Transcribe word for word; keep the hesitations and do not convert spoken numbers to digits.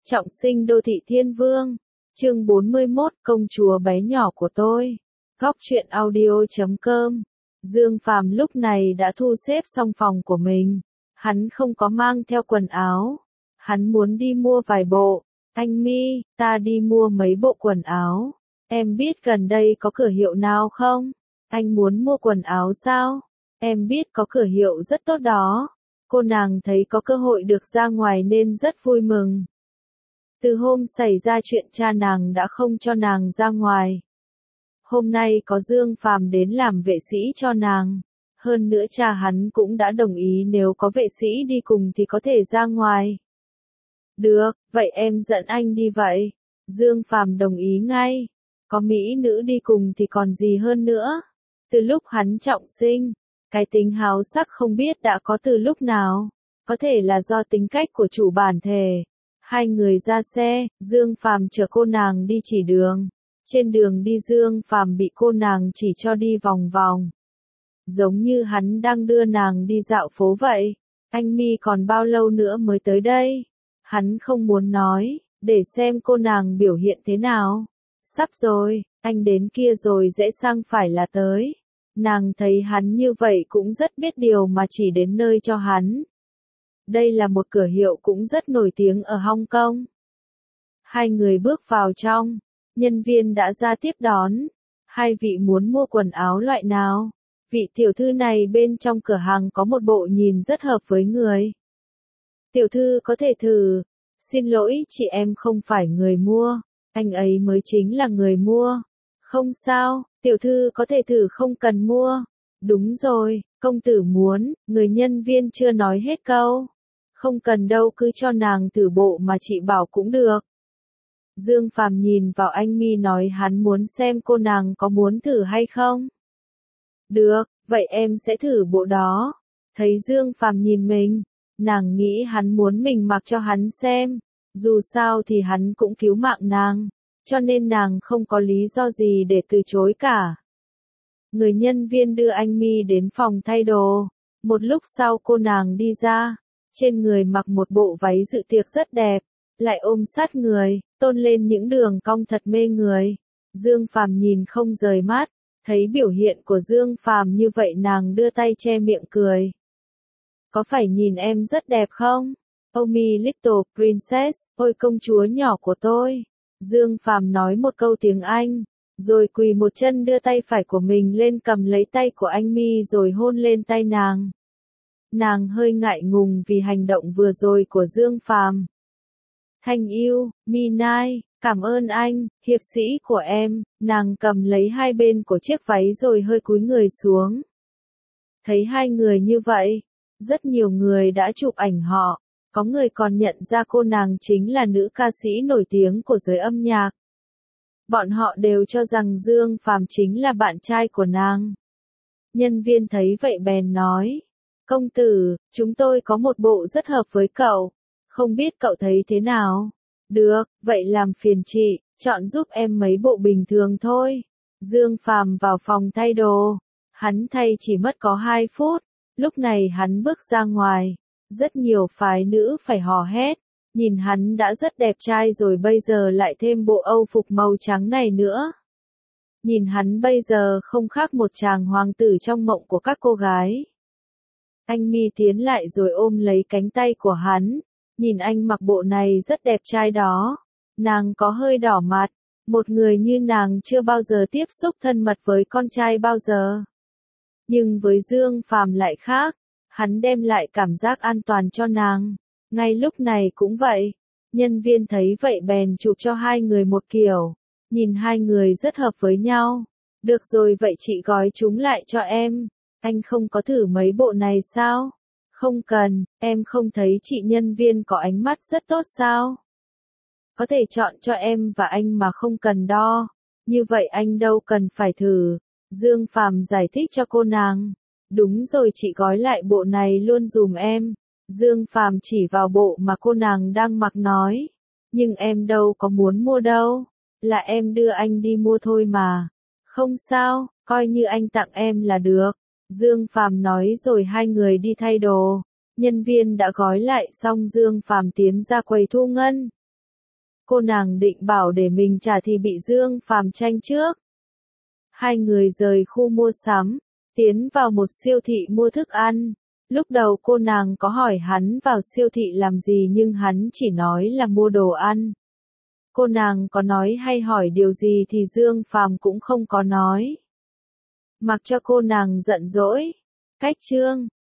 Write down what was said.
Trọng sinh đô thị thiên vương. Chương bốn mươi mốt, công chúa bé nhỏ của tôi. Góc truyện audio chấm com. Dương Phàm lúc này đã thu xếp xong phòng của mình. Hắn không có mang theo quần áo. Hắn muốn đi mua vài bộ. Anh Mi, ta đi mua mấy bộ quần áo. Em biết gần đây có cửa hiệu nào không? Anh muốn mua quần áo sao? Em biết có cửa hiệu rất tốt đó. Cô nàng thấy có cơ hội được ra ngoài nên rất vui mừng. Từ hôm xảy ra chuyện cha nàng đã không cho nàng ra ngoài. Hôm nay có Dương Phàm đến làm vệ sĩ cho nàng. Hơn nữa cha hắn cũng đã đồng ý nếu có vệ sĩ đi cùng thì có thể ra ngoài. Được, vậy em dẫn anh đi vậy. Dương Phàm đồng ý ngay. Có mỹ nữ đi cùng thì còn gì hơn nữa. Từ lúc hắn trọng sinh, cái tính háo sắc không biết đã có từ lúc nào. Có thể là do tính cách của chủ bản thể. Hai người ra xe, Dương Phàm chở cô nàng đi chỉ đường. Trên đường đi Dương Phàm bị cô nàng chỉ cho đi vòng vòng. Giống như hắn đang đưa nàng đi dạo phố vậy. Anh Mi còn bao lâu nữa mới tới đây? Hắn không muốn nói, để xem cô nàng biểu hiện thế nào. Sắp rồi, anh đến kia rồi rẽ sang phải là tới. Nàng thấy hắn như vậy cũng rất biết điều mà chỉ đến nơi cho hắn. Đây là một cửa hiệu cũng rất nổi tiếng ở Hong Kong. Hai người bước vào trong, nhân viên đã ra tiếp đón. Hai vị muốn mua quần áo loại nào? Vị tiểu thư này bên trong cửa hàng có một bộ nhìn rất hợp với người. Tiểu thư có thể thử. Xin lỗi chị em không phải người mua, anh ấy mới chính là người mua. Không sao, tiểu thư có thể thử không cần mua. Đúng rồi, công tử muốn, người nhân viên chưa nói hết câu. Không cần đâu, cứ cho nàng thử bộ mà chị bảo cũng được. Dương Phàm nhìn vào anh Mi nói hắn muốn xem cô nàng có muốn thử hay không. Được, vậy em sẽ thử bộ đó. Thấy Dương Phàm nhìn mình, nàng nghĩ hắn muốn mình mặc cho hắn xem. Dù sao thì hắn cũng cứu mạng nàng, cho nên nàng không có lý do gì để từ chối cả. Người nhân viên đưa anh Mi đến phòng thay đồ. Một lúc sau cô nàng đi ra. Trên người mặc một bộ váy dự tiệc rất đẹp, lại ôm sát người, tôn lên những đường cong thật mê người. Dương Phàm nhìn không rời mắt, thấy biểu hiện của Dương Phàm như vậy nàng đưa tay che miệng cười. Có phải nhìn em rất đẹp không? Oh my little princess, ôi công chúa nhỏ của tôi. Dương Phàm nói một câu tiếng Anh, rồi quỳ một chân đưa tay phải của mình lên cầm lấy tay của anh Mi rồi hôn lên tay nàng. Nàng hơi ngại ngùng vì hành động vừa rồi của Dương Phàm. Thanh yêu, Mi Nai, cảm ơn anh, hiệp sĩ của em. Nàng cầm lấy hai bên của chiếc váy rồi hơi cúi người xuống. Thấy hai người như vậy, rất nhiều người đã chụp ảnh họ. Có người còn nhận ra cô nàng chính là nữ ca sĩ nổi tiếng của giới âm nhạc. Bọn họ đều cho rằng Dương Phàm chính là bạn trai của nàng. Nhân viên thấy vậy bèn nói. Công tử, chúng tôi có một bộ rất hợp với cậu. Không biết cậu thấy thế nào? Được, vậy làm phiền chị, chọn giúp em mấy bộ bình thường thôi. Dương Phàm vào phòng thay đồ. Hắn thay chỉ mất có hai phút. Lúc này hắn bước ra ngoài. Rất nhiều phái nữ phải hò hét. Nhìn hắn đã rất đẹp trai rồi bây giờ lại thêm bộ âu phục màu trắng này nữa. Nhìn hắn bây giờ không khác một chàng hoàng tử trong mộng của các cô gái. Anh Mi tiến lại rồi ôm lấy cánh tay của hắn. Nhìn anh mặc bộ này rất đẹp trai đó. Nàng có hơi đỏ mặt. Một người như nàng chưa bao giờ tiếp xúc thân mật với con trai bao giờ. Nhưng với Dương Phàm lại khác. Hắn đem lại cảm giác an toàn cho nàng. Ngay lúc này cũng vậy. Nhân viên thấy vậy bèn chụp cho hai người một kiểu. Nhìn hai người rất hợp với nhau. Được rồi vậy chị gói chúng lại cho em. Anh không có thử mấy bộ này sao? Không cần, em không thấy chị nhân viên có ánh mắt rất tốt sao? Có thể chọn cho em và anh mà không cần đo. Như vậy anh đâu cần phải thử. Dương Phàm giải thích cho cô nàng. Đúng rồi chị gói lại bộ này luôn dùm em. Dương Phàm chỉ vào bộ mà cô nàng đang mặc nói. Nhưng em đâu có muốn mua đâu. Là em đưa anh đi mua thôi mà. Không sao, coi như anh tặng em là được. Dương Phàm nói rồi hai người đi thay đồ. Nhân viên đã gói lại xong Dương Phàm tiến ra quầy thu ngân. Cô nàng định bảo để mình trả thì bị Dương Phàm tranh trước. Hai người rời khu mua sắm, tiến vào một siêu thị mua thức ăn. Lúc đầu cô nàng có hỏi hắn vào siêu thị làm gì nhưng hắn chỉ nói là mua đồ ăn. Cô nàng có nói hay hỏi điều gì thì Dương Phàm cũng không có nói. Mặc cho cô nàng giận dỗi. Cách chương